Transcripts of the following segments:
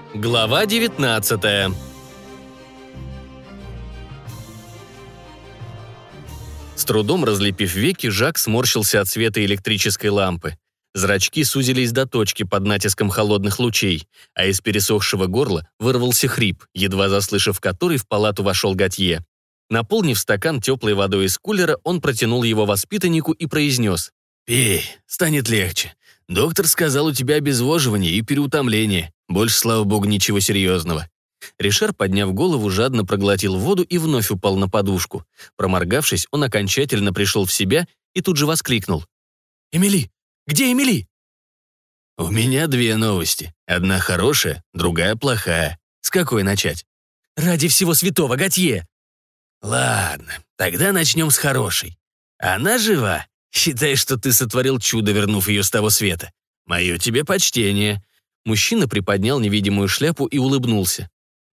Глава 19. С трудом разлепив веки, Жак сморщился от света электрической лампы. Зрачки сузились до точки под натиском холодных лучей, а из пересохшего горла вырвался хрип, едва заслышав который в палату вошел Готье. Наполнив стакан теплой водой из кулера, он протянул его воспитаннику и произнес: «Пей, станет легче. Доктор сказал, у тебя обезвоживание и переутомление. Больше, слава богу, ничего серьезного». Ришар, подняв голову, жадно проглотил воду и вновь упал на подушку. Проморгавшись, он окончательно пришел в себя и тут же воскликнул: «Эмили! Где Эмили?» «У меня две новости. Одна хорошая, другая плохая. С какой начать?» «Ради всего святого, Готье!» «Ладно, тогда начнем с хорошей. Она жива. Считай, что ты сотворил чудо, вернув ее с того света. Мое тебе почтение». Мужчина приподнял невидимую шляпу и улыбнулся.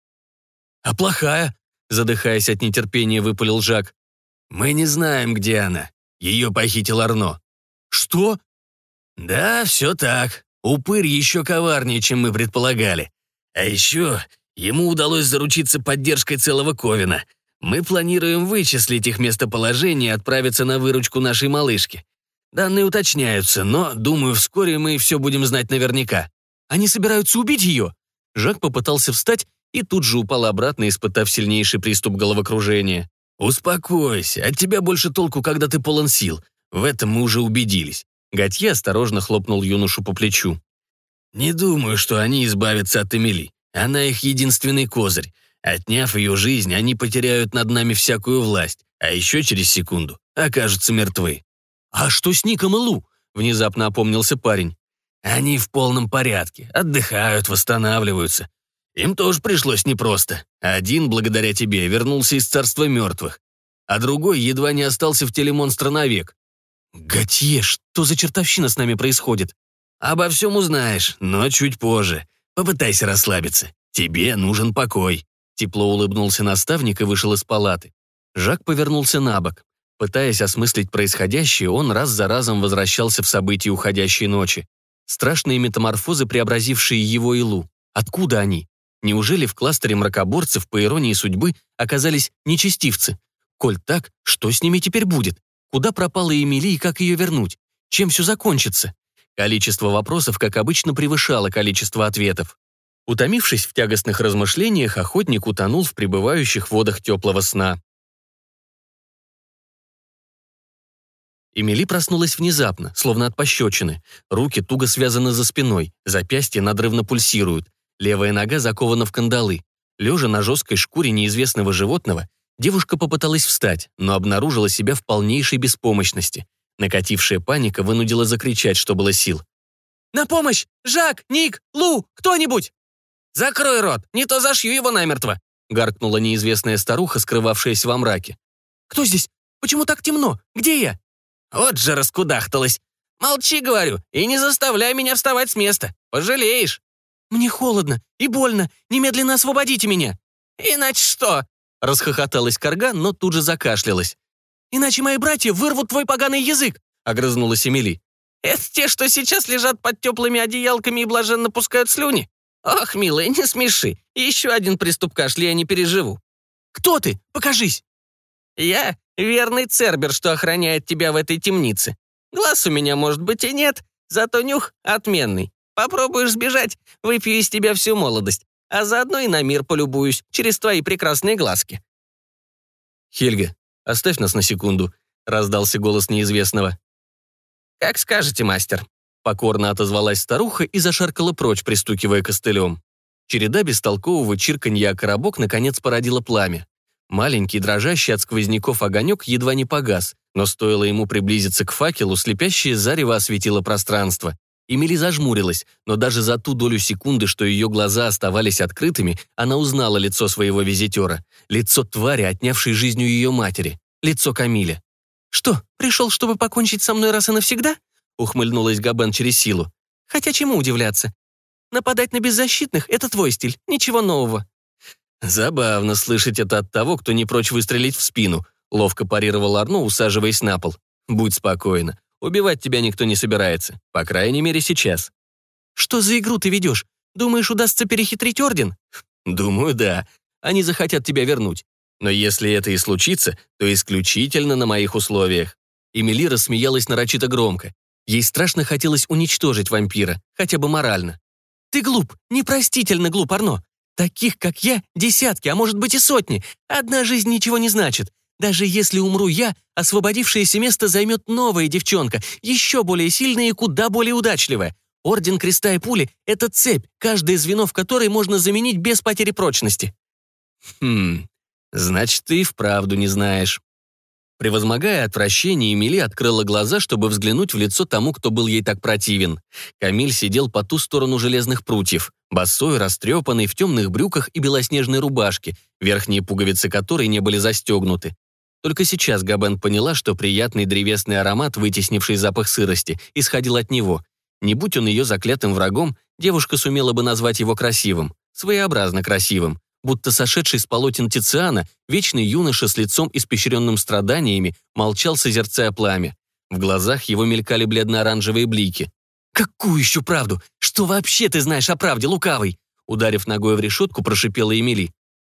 «А плохая?» — задыхаясь от нетерпения, выпалил Жак. «Мы не знаем, где она. Ее похитил Арно». «Что?» «Да, все так. Упырь еще коварнее, чем мы предполагали. А еще ему удалось заручиться поддержкой целого Ковена. Мы планируем вычислить их местоположение и отправиться на выручку нашей малышки. Данные уточняются, но, думаю, вскоре мы все будем знать наверняка». «Они собираются убить ее?» Жак попытался встать и тут же упал обратно, испытав сильнейший приступ головокружения. «Успокойся, от тебя больше толку, когда ты полон сил. В этом мы уже убедились». Готье осторожно хлопнул юношу по плечу. «Не думаю, что они избавятся от Эмили. Она их единственный козырь. Отняв ее жизнь, они потеряют над нами всякую власть, а еще через секунду окажутся мертвы». «А что с Ником и Лу?» — внезапно опомнился парень. «Они в полном порядке, отдыхают, восстанавливаются. Им тоже пришлось непросто. Один, благодаря тебе, вернулся из царства мертвых, а другой едва не остался в теле монстра навек». «Готье, что за чертовщина с нами происходит?» «Обо всем узнаешь, но чуть позже. Попытайся расслабиться. Тебе нужен покой». Тепло улыбнулся наставник и вышел из палаты. Жак повернулся на бок. Пытаясь осмыслить происходящее, он раз за разом возвращался в события уходящей ночи. Страшные метаморфозы, преобразившие его и Лу. Откуда они? Неужели в кластере мракоборцев, по иронии судьбы, оказались нечестивцы? Коль так, что с ними теперь будет? Куда пропала Эмили и как ее вернуть? Чем все закончится? Количество вопросов, как обычно, превышало количество ответов. Утомившись в тягостных размышлениях, охотник утонул в пребывающих водах теплого сна. Эмили проснулась внезапно, словно от пощечины. Руки туго связаны за спиной, запястья надрывно пульсируют. Левая нога закована в кандалы. Лежа на жесткой шкуре неизвестного животного, девушка попыталась встать, но обнаружила себя в полнейшей беспомощности. Накатившая паника вынудила закричать, что было сил. «На помощь! Жак! Ник! Лу! Кто-нибудь!» «Закрой рот! Не то зашью его намертво!» гаркнула неизвестная старуха, скрывавшаяся во мраке. «Кто здесь? Почему так темно? Где я?» «Вот же раскудахталась! Молчи, говорю, и не заставляй меня вставать с места! Пожалеешь!» «Мне холодно и больно! Немедленно освободите меня!» «Иначе что?» расхохоталась Карга, но тут же закашлялась. «Иначе мои братья вырвут твой поганый язык!» огрызнулась Эмили. «Это те, что сейчас лежат под теплыми одеялками и блаженно пускают слюни? Ох, милая, не смеши. Еще один приступ кашля я не переживу». «Кто ты? Покажись!» «Я верный Цербер, что охраняет тебя в этой темнице. Глаз у меня, может быть, и нет, зато нюх отменный. Попробуешь сбежать, выпью из тебя всю молодость, а заодно и на мир полюбуюсь через твои прекрасные глазки». «Хельга, оставь нас на секунду», — раздался голос неизвестного. «Как скажете, мастер». Покорно отозвалась старуха и зашаркала прочь, пристукивая костылем. Череда бестолкового чирканья о коробок наконец породила пламя. Маленький, дрожащий от сквозняков огонек едва не погас, но стоило ему приблизиться к факелу, слепящее зарево осветило пространство. Эмили зажмурилась, но даже за ту долю секунды, что ее глаза оставались открытыми, она узнала лицо своего визитера. Лицо твари, отнявшей жизнью ее матери. Лицо Камиля. «Что, пришел, чтобы покончить со мной раз и навсегда?» ухмыльнулась Габен через силу. «Хотя чему удивляться? Нападать на беззащитных — это твой стиль, ничего нового». «Забавно слышать это от того, кто не прочь выстрелить в спину», ловко парировал Арно, усаживаясь на пол. «Будь спокойна. Убивать тебя никто не собирается. По крайней мере, сейчас». «Что за игру ты ведешь? Думаешь, удастся перехитрить орден? Думаю, да. Они захотят тебя вернуть. Но если это и случится, то исключительно на моих условиях. Эмили рассмеялась нарочито громко. Ей страшно хотелось уничтожить вампира, хотя бы морально. Ты глуп, непростительно глуп, Арно. Таких, как я, десятки, а может быть и сотни. Одна жизнь ничего не значит. Даже если умру я, освободившееся место займет новая девчонка, еще более сильная и куда более удачливая. Орден Креста и Пули — это цепь, каждое звено в которой можно заменить без потери прочности. Значит, ты и вправду не знаешь. Превозмогая отвращение, Эмили открыла глаза, чтобы взглянуть в лицо тому, кто был ей так противен. Камиль сидел по ту сторону железных прутьев, босой, растрепанный, в темных брюках и белоснежной рубашке, верхние пуговицы которой не были застегнуты. Только сейчас Габен поняла, что приятный древесный аромат, вытеснивший запах сырости, исходил от него. Не будь он ее заклятым врагом, девушка сумела бы назвать его красивым, своеобразно красивым. Будто сошедший с полотен Тициана, вечный юноша с лицом, испещренным страданиями, молчал, созерцая пламя. В глазах его мелькали бледно-оранжевые блики. «Какую еще правду? Что вообще ты знаешь о правде, лукавый?» Ударив ногой в решетку, прошипела Эмили.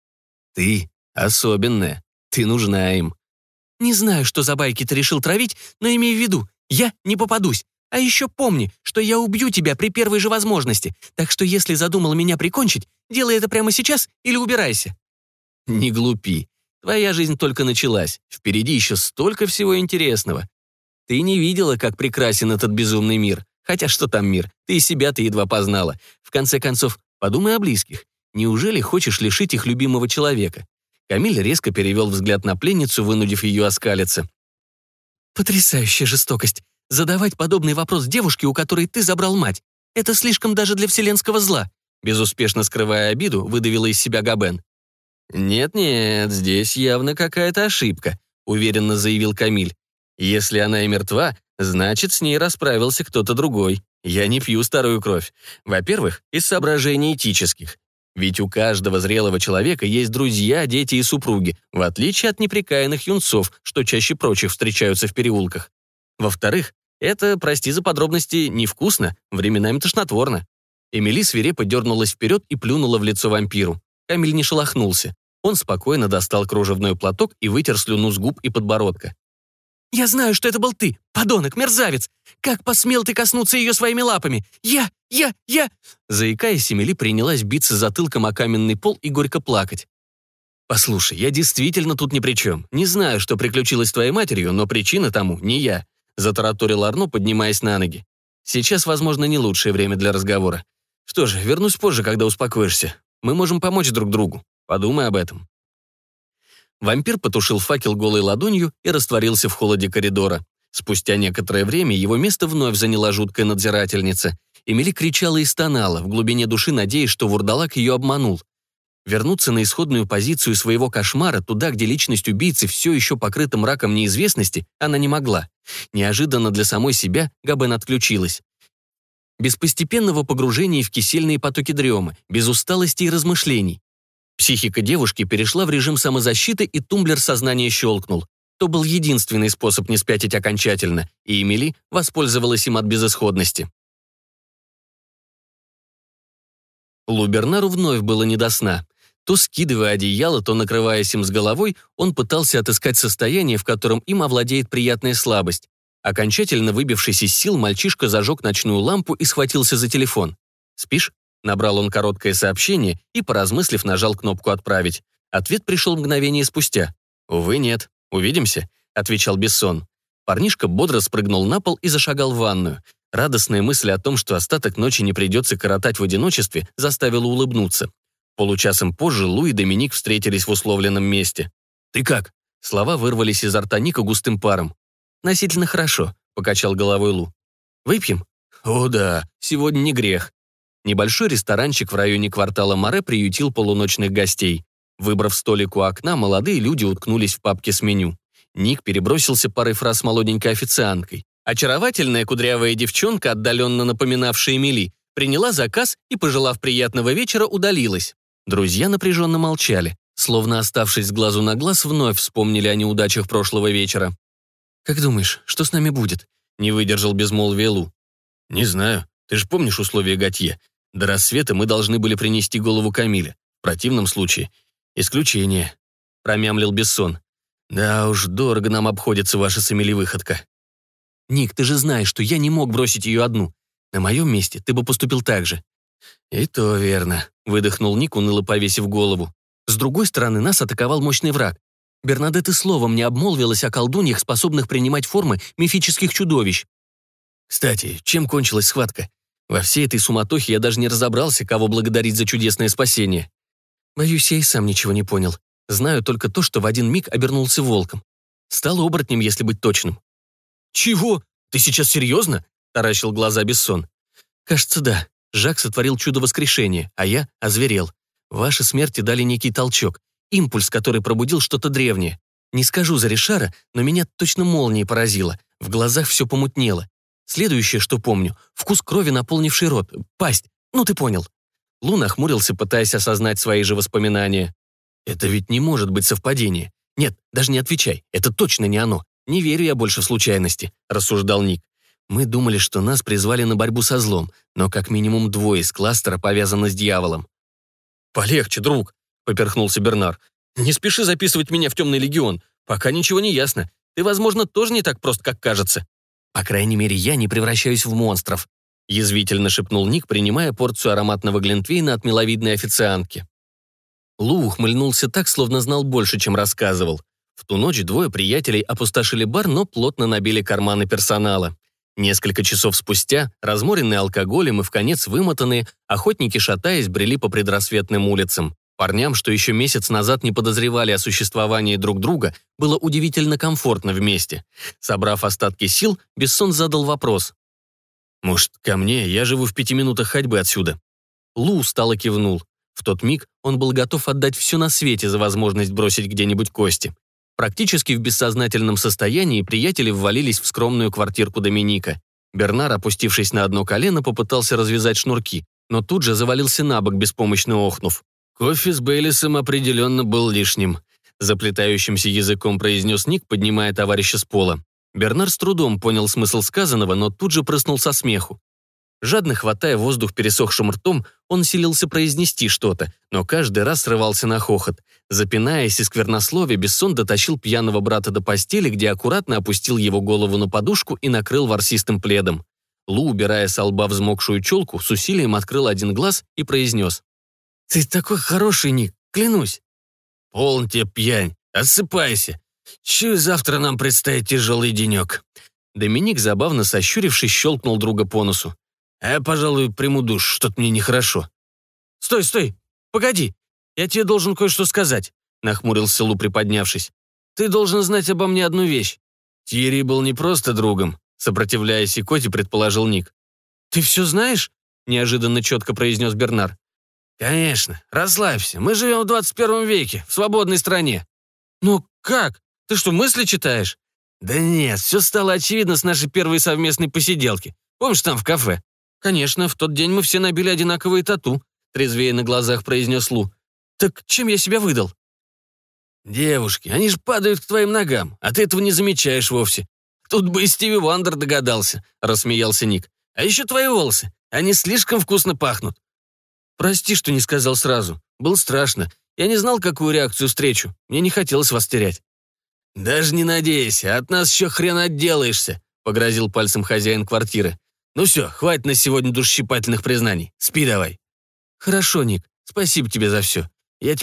«Ты особенная. Ты нужна им». «Не знаю, что за байки ты решил травить, но имей в виду, я не попадусь. А еще помни, что я убью тебя при первой же возможности, так что если задумал меня прикончить, делай это прямо сейчас или убирайся». «Не глупи. Твоя жизнь только началась. Впереди еще столько всего интересного. Ты не видела, как прекрасен этот безумный мир. Хотя что там мир? Ты и себя-то едва познала. В конце концов, подумай о близких. Неужели хочешь лишить их любимого человека?» Камиль резко перевел взгляд на пленницу, вынудив ее оскалиться. «Потрясающая жестокость. Задавать подобный вопрос девушке, у которой ты забрал мать. Это слишком даже для вселенского зла», безуспешно скрывая обиду, выдавила из себя Габен. «Нет-нет, здесь явно какая-то ошибка», уверенно заявил Камиль. «Если она и мертва, значит, с ней расправился кто-то другой. Я не пью старую кровь. Во-первых, из соображений этических. Ведь у каждого зрелого человека есть друзья, дети и супруги, в отличие от неприкаянных юнцов, что чаще прочих встречаются в переулках. Во-вторых, это, прости за подробности, невкусно, временами тошнотворно». Эмили свирепо дернулась вперед и плюнула в лицо вампиру. Камиль не шелохнулся. Он спокойно достал кружевной платок и вытер слюну с губ и подбородка. «Я знаю, что это был ты, подонок, мерзавец! Как посмел ты коснуться ее своими лапами? Я!» Заикаясь, Эмили принялась биться затылком о каменный пол и горько плакать. «Послушай, я действительно тут ни при чем. Не знаю, что приключилось с твоей матерью, но причина тому не я», затараторил Арно, поднимаясь на ноги. «Сейчас, возможно, не лучшее время для разговора. Что же, вернусь позже, когда успокоишься. Мы можем помочь друг другу. Подумай об этом». Вампир потушил факел голой ладонью и растворился в холоде коридора. Спустя некоторое время его место вновь заняла жуткая надзирательница. Эмили кричала и стонала, в глубине души надеясь, что вурдалак ее обманул. Вернуться на исходную позицию своего кошмара, туда, где личность убийцы все еще покрыта мраком неизвестности, она не могла. Неожиданно для самой себя Габен отключилась. Без постепенного погружения в кисельные потоки дремы, без усталости и размышлений. Психика девушки перешла в режим самозащиты, и тумблер сознания щелкнул. То был единственный способ не спятить окончательно, и Эмили воспользовалась им от безысходности. Лу Бернару вновь было не до сна. То скидывая одеяло, то накрываясь им с головой, он пытался отыскать состояние, в котором им овладеет приятная слабость. Окончательно выбившись из сил, мальчишка зажег ночную лампу и схватился за телефон. «Спишь?» Набрал он короткое сообщение и, поразмыслив, нажал кнопку «Отправить». Ответ пришел мгновение спустя. «Увы, нет. Увидимся», — отвечал Бессон. Парнишка бодро спрыгнул на пол и зашагал в ванную. Радостная мысль о том, что остаток ночи не придется коротать в одиночестве, заставила улыбнуться. Получасом позже Лу и Доминик встретились в условленном месте. «Ты как?» Слова вырвались изо рта Ника густым паром. «Относительно хорошо», — покачал головой Лу. «Выпьем?» «О да, сегодня не грех». Небольшой ресторанчик в районе квартала Море приютил полуночных гостей. Выбрав столик у окна, молодые люди уткнулись в папки с меню. Ник перебросился парой фраз с молоденькой официанткой. Очаровательная кудрявая девчонка, отдаленно напоминавшая Эмили, приняла заказ и, пожелав приятного вечера, удалилась. Друзья напряженно молчали, словно оставшись с глазу на глаз, вновь вспомнили о неудачах прошлого вечера. «Как думаешь, что с нами будет?» — не выдержал безмолвия Лу. «Не знаю. Ты же помнишь условия Готье? До рассвета мы должны были принести голову Камиля. В противном случае — исключение», — промямлил Бессон. «Да уж, дорого нам обходится ваша с Эмили выходка». «Ник, ты же знаешь, что я не мог бросить ее одну. На моем месте ты бы поступил так же». «И то верно», — выдохнул Ник, уныло повесив голову. «С другой стороны, нас атаковал мощный враг. Бернадетт и словом не обмолвилась о колдуньях, способных принимать формы мифических чудовищ». «Кстати, чем кончилась схватка? Во всей этой суматохе я даже не разобрался, кого благодарить за чудесное спасение». «Боюсь, я и сам ничего не понял. Знаю только то, что в один миг обернулся волком. Стал оборотнем, если быть точным». «Чего? Ты сейчас серьезно?» — таращил глаза Бессон. «Кажется, да. Жак сотворил чудо воскрешения, а я озверел. Ваши смерти дали некий толчок, импульс, который пробудил что-то древнее. Не скажу за Ришара, но меня точно молнией поразило. В глазах все помутнело. Следующее, что помню, вкус крови, наполнивший рот, пасть. Ну, ты понял». Лу нахмурился, пытаясь осознать свои же воспоминания. «Это ведь не может быть совпадение. Нет, даже не отвечай, это точно не оно. Не верю я больше в случайности», — рассуждал Ник. «Мы думали, что нас призвали на борьбу со злом, но как минимум двое из кластера повязаны с дьяволом». «Полегче, друг», — поперхнулся Бернар. «Не спеши записывать меня в темный легион. Пока ничего не ясно. Ты, возможно, тоже не так прост, как кажется». «По крайней мере, я не превращаюсь в монстров», — язвительно шепнул Ник, принимая порцию ароматного глинтвейна от миловидной официантки. Лу ухмыльнулся так, словно знал больше, чем рассказывал. В ту ночь двое приятелей опустошили бар, но плотно набили карманы персонала. Несколько часов спустя, разморенные алкоголем и вконец вымотанные, охотники, шатаясь, брели по предрассветным улицам. Парням, что еще месяц назад не подозревали о существовании друг друга, было удивительно комфортно вместе. Собрав остатки сил, Бессон задал вопрос. «Может, ко мне? Я живу в 5 минутах ходьбы отсюда». Лу устало кивнул. В тот миг он был готов отдать все на свете за возможность бросить где-нибудь кости. Практически в бессознательном состоянии приятели ввалились в скромную квартирку Доминика. Бернар, опустившись на одно колено, попытался развязать шнурки, но тут же завалился на бок, беспомощно охнув. «Кофе с Бейлисом определенно был лишним», — заплетающимся языком произнес Ник, поднимая товарища с пола. Бернар с трудом понял смысл сказанного, но тут же прыснул со смеху. Жадно хватая воздух пересохшим ртом, он силился произнести что-то, но каждый раз срывался на хохот. Запинаясь и сквернословия, Бессон дотащил пьяного брата до постели, где аккуратно опустил его голову на подушку и накрыл ворсистым пледом. Лу, убирая со лба взмокшую челку, с усилием открыл один глаз и произнес. «Ты такой хороший, Ник, клянусь». «Полн тебе пьянь, отсыпайся. Чую, завтра нам предстоит тяжелый денек». Доминик, забавно сощурившись, щелкнул друга по носу. «А я, пожалуй, приму душ, что-то мне нехорошо». «Стой, погоди, я тебе должен кое-что сказать», — нахмурился Лу, приподнявшись. «Ты должен знать обо мне одну вещь». «Тьерри был не просто другом», — сопротивляясь икоте, предположил Ник. «Ты все знаешь?» — неожиданно четко произнес Бернар. «Конечно, расслабься, мы живем в 21 веке, в свободной стране». «Ну как? Ты что, мысли читаешь?» «Да нет, все стало очевидно с нашей первой совместной посиделки. Помнишь, там в кафе?» «Конечно, в тот день мы все набили одинаковые тату», — трезвее на глазах произнес Лу. «Так чем я себя выдал?» «Девушки, они же падают к твоим ногам, а ты этого не замечаешь вовсе. Тут бы и Стиви Вандер догадался», — рассмеялся Ник. «А еще твои волосы, они слишком вкусно пахнут». «Прости, что не сказал сразу. Было страшно. Я не знал, какую реакцию встречу. Мне не хотелось вас терять». «Даже не надейся, от нас еще хрен отделаешься», — погрозил пальцем хозяин квартиры. «Ну все, хватит на сегодня душещипательных признаний. Спи давай». «Хорошо, Ник, спасибо тебе за все. Я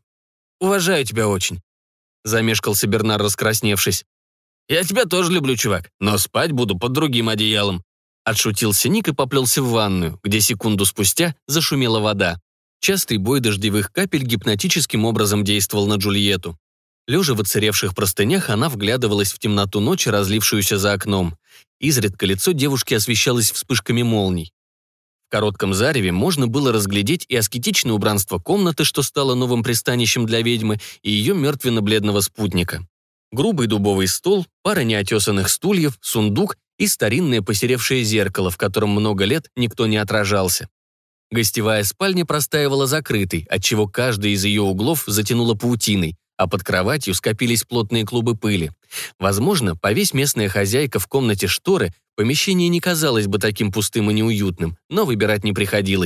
уважаю тебя очень», — замешкался Бернар, раскрасневшись. «Я тебя тоже люблю, чувак, но спать буду под другим одеялом». Отшутился Ник и поплелся в ванную, где секунду спустя зашумела вода. Частый бой дождевых капель гипнотическим образом действовал на Джульетту. Лежа в оцаревших простынях, она вглядывалась в темноту ночи, разлившуюся за окном. Изредка лицо девушки освещалось вспышками молний. В коротком зареве можно было разглядеть и аскетичное убранство комнаты, что стало новым пристанищем для ведьмы, и ее мертвенно-бледного спутника. Грубый дубовый стол, пара неотесанных стульев, сундук и старинное посеревшее зеркало, в котором много лет никто не отражался. Гостевая спальня простаивала закрытой, отчего каждый из ее углов затянуло паутиной, а под кроватью скопились плотные клубы пыли. Возможно, повесь местная хозяйка в комнате шторы, помещение не казалось бы таким пустым и неуютным, но выбирать не приходилось.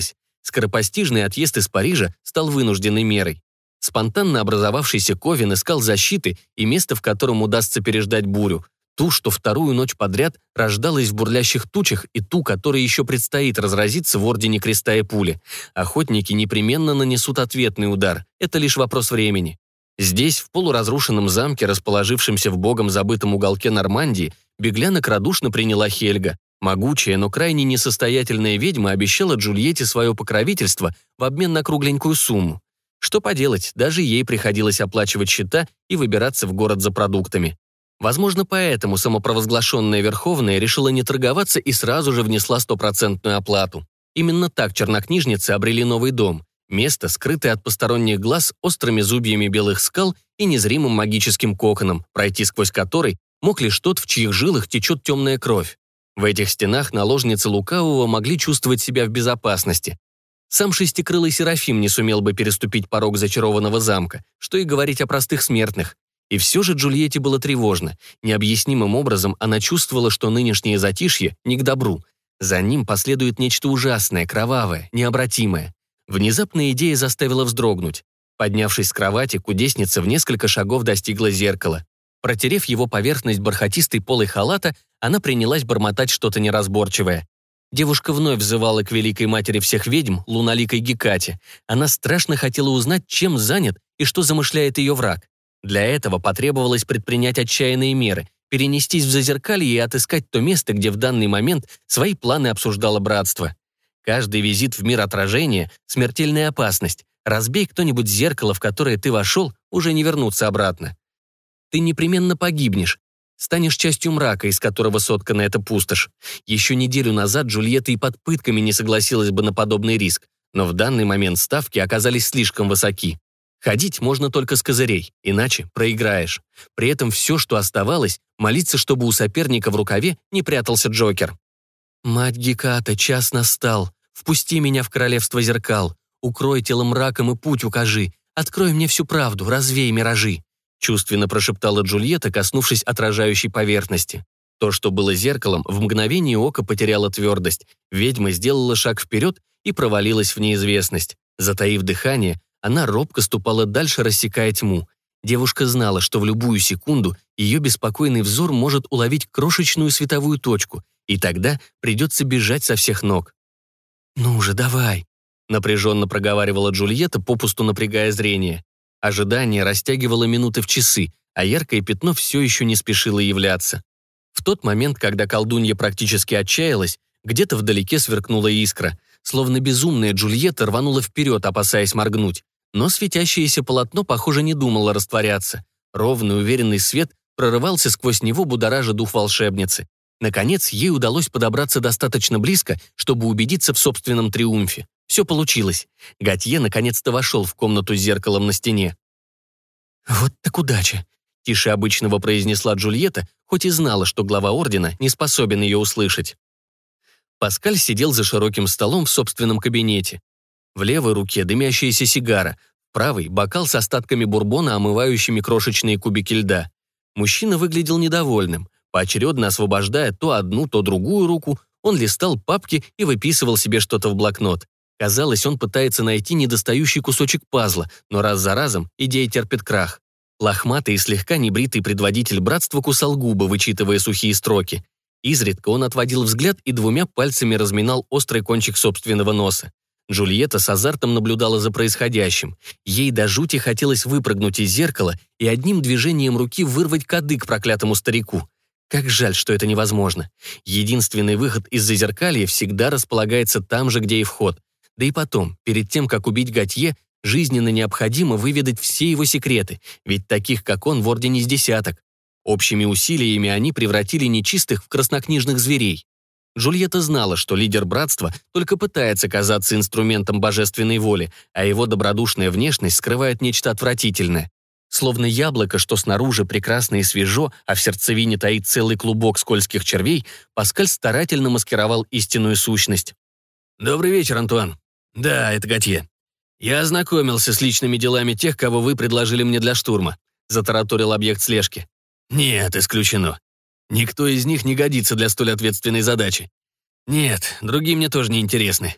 Скоропостижный отъезд из Парижа стал вынужденной мерой. Спонтанно образовавшийся Ковен искал защиты и место, в котором удастся переждать бурю, ту, что вторую ночь подряд рождалась в бурлящих тучах, и ту, которой еще предстоит разразиться в Ордене Креста и Пули. Охотники непременно нанесут ответный удар, это лишь вопрос времени. Здесь, в полуразрушенном замке, расположившемся в богом забытом уголке Нормандии, беглянок радушно приняла Хельга. Могучая, но крайне несостоятельная ведьма обещала Джульетте свое покровительство в обмен на кругленькую сумму. Что поделать, даже ей приходилось оплачивать счета и выбираться в город за продуктами. Возможно, поэтому самопровозглашенная Верховная решила не торговаться и сразу же внесла 100% оплату. Именно так чернокнижницы обрели новый дом. Место, скрытое от посторонних глаз острыми зубьями белых скал и незримым магическим коконом, пройти сквозь который мог лишь тот, в чьих жилах течет темная кровь. В этих стенах наложницы лукавого могли чувствовать себя в безопасности. Сам шестикрылый Серафим не сумел бы переступить порог зачарованного замка, что и говорить о простых смертных. И все же Джульетте было тревожно. Необъяснимым образом она чувствовала, что нынешнее затишье не к добру. За ним последует нечто ужасное, кровавое, необратимое. Внезапная идея заставила вздрогнуть. Поднявшись с кровати, кудесница в несколько шагов достигла зеркала. Протерев его поверхность бархатистой полой халата, она принялась бормотать что-то неразборчивое. Девушка вновь взывала к великой матери всех ведьм, луналикой Гекате. Она страшно хотела узнать, чем занят и что замышляет ее враг. Для этого потребовалось предпринять отчаянные меры, перенестись в Зазеркалье и отыскать то место, где в данный момент свои планы обсуждало братство. Каждый визит в мир отражения — смертельная опасность. Разбей кто-нибудь зеркало, в которое ты вошел, уже не вернуться обратно. Ты непременно погибнешь. Станешь частью мрака, из которого соткана эта пустошь. Еще неделю назад Джульетта и под пытками не согласилась бы на подобный риск, но в данный момент ставки оказались слишком высоки. Ходить можно только с козырей, иначе проиграешь. При этом все, что оставалось, молиться, чтобы у соперника в рукаве не прятался Джокер. «Мать Геката, час настал. Впусти меня в королевство зеркал. Укрой тело мраком и путь укажи. Открой мне всю правду, развей миражи», чувственно прошептала Джульетта, коснувшись отражающей поверхности. То, что было зеркалом, в мгновение ока потеряло твердость. Ведьма сделала шаг вперед и провалилась в неизвестность. Затаив дыхание, она робко ступала дальше, рассекая тьму. Девушка знала, что в любую секунду ее беспокойный взор может уловить крошечную световую точку, и тогда придется бежать со всех ног. «Ну же, давай», — напряженно проговаривала Джульетта, попусту напрягая зрение. Ожидание растягивало минуты в часы, а яркое пятно все еще не спешило являться. В тот момент, когда колдунья практически отчаялась, где-то вдалеке сверкнула искра. Словно безумная Джульетта рванула вперед, опасаясь моргнуть. Но светящееся полотно, похоже, не думало растворяться. Ровный, уверенный свет прорывался сквозь него, будоража дух волшебницы. Наконец, ей удалось подобраться достаточно близко, чтобы убедиться в собственном триумфе. Все получилось. Готье наконец-то вошел в комнату с зеркалом на стене. «Вот так удача», — тише обычного произнесла Джульетта, хоть и знала, что глава ордена не способен ее услышать. Паскаль сидел за широким столом в собственном кабинете. В левой руке дымящаяся сигара, в правой — бокал с остатками бурбона, омывающими крошечные кубики льда. Мужчина выглядел недовольным. Поочередно освобождая то одну, то другую руку, он листал папки и выписывал себе что-то в блокнот. Казалось, он пытается найти недостающий кусочек пазла, но раз за разом идея терпит крах. Лохматый и слегка небритый предводитель братства кусал губы, вычитывая сухие строки. Изредка он отводил взгляд и двумя пальцами разминал острый кончик собственного носа. Джульетта с азартом наблюдала за происходящим. Ей до жути хотелось выпрыгнуть из зеркала и одним движением руки вырвать кадык проклятому старику. Как жаль, что это невозможно. Единственный выход из зазеркалья всегда располагается там же, где и вход. Да и потом, перед тем, как убить Готье, жизненно необходимо выведать все его секреты, ведь таких, как он, в Ордене с десяток. Общими усилиями они превратили нечистых в краснокнижных зверей. Джульетта знала, что лидер братства только пытается казаться инструментом божественной воли, а его добродушная внешность скрывает нечто отвратительное. Словно яблоко, что снаружи прекрасно и свежо, а в сердцевине таит целый клубок скользких червей, Паскаль старательно маскировал истинную сущность. «Добрый вечер, Антуан. Да, это Готье. Я ознакомился с личными делами тех, кого вы предложили мне для штурма», затараторил объект слежки. «Нет, исключено. Никто из них не годится для столь ответственной задачи. Нет, другие мне тоже не интересны.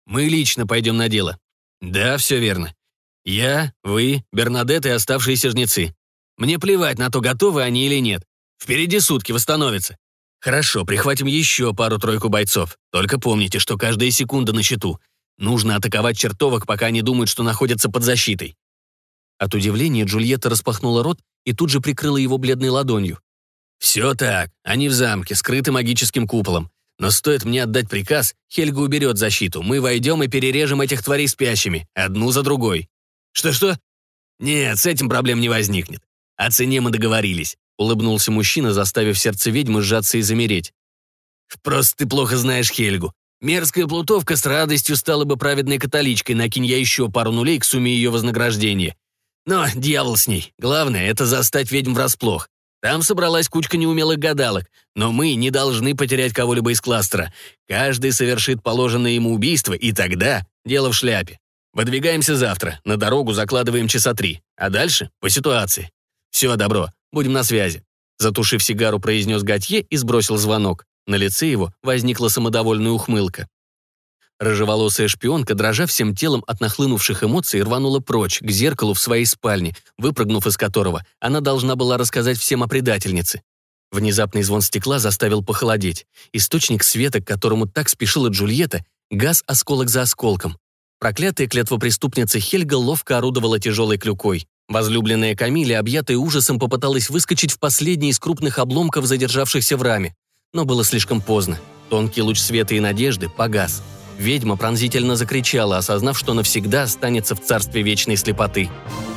Мы лично пойдем на дело». «Да, все верно. Я, вы, Бернадетт и оставшиеся жнецы. Мне плевать на то, готовы они или нет. Впереди сутки восстановятся. Хорошо, прихватим еще пару-тройку бойцов. Только помните, что каждая секунда на счету. Нужно атаковать чертовок, пока они думают, что находятся под защитой». От удивления Джульетта распахнула рот и тут же прикрыла его бледной ладонью. «Все так, они в замке, скрыты магическим куполом. Но стоит мне отдать приказ, Хельга уберет защиту. Мы войдем и перережем этих тварей спящими, одну за другой». «Что-что?» «Нет, с этим проблем не возникнет. О цене мы договорились», — улыбнулся мужчина, заставив сердце ведьмы сжаться и замереть. «Просто ты плохо знаешь Хельгу. Мерзкая плутовка с радостью стала бы праведной католичкой, накинь я еще пару нулей к сумме ее вознаграждения. Но дьявол с ней. Главное — это застать ведьм врасплох. Там собралась кучка неумелых гадалок, но мы не должны потерять кого-либо из кластера. Каждый совершит положенное ему убийство, и тогда дело в шляпе. Выдвигаемся завтра, на дорогу закладываем часа 3, а дальше по ситуации. Все, добро, будем на связи». Затушив сигару, произнес Готье и сбросил звонок. На лице его возникла самодовольная ухмылка. Рыжеволосая шпионка, дрожа всем телом от нахлынувших эмоций, рванула прочь, к зеркалу в своей спальне, выпрыгнув из которого, она должна была рассказать всем о предательнице. Внезапный звон стекла заставил похолодеть. Источник света, к которому так спешила Джульетта, гас осколок за осколком. Проклятая клятвопреступница Хельга ловко орудовала тяжелой клюкой. Возлюбленная Камиля, объятая ужасом, попыталась выскочить в последний из крупных обломков, задержавшихся в раме. Но было слишком поздно. Тонкий луч света и надежды погас. Ведьма пронзительно закричала, осознав, что навсегда останется в царстве вечной слепоты.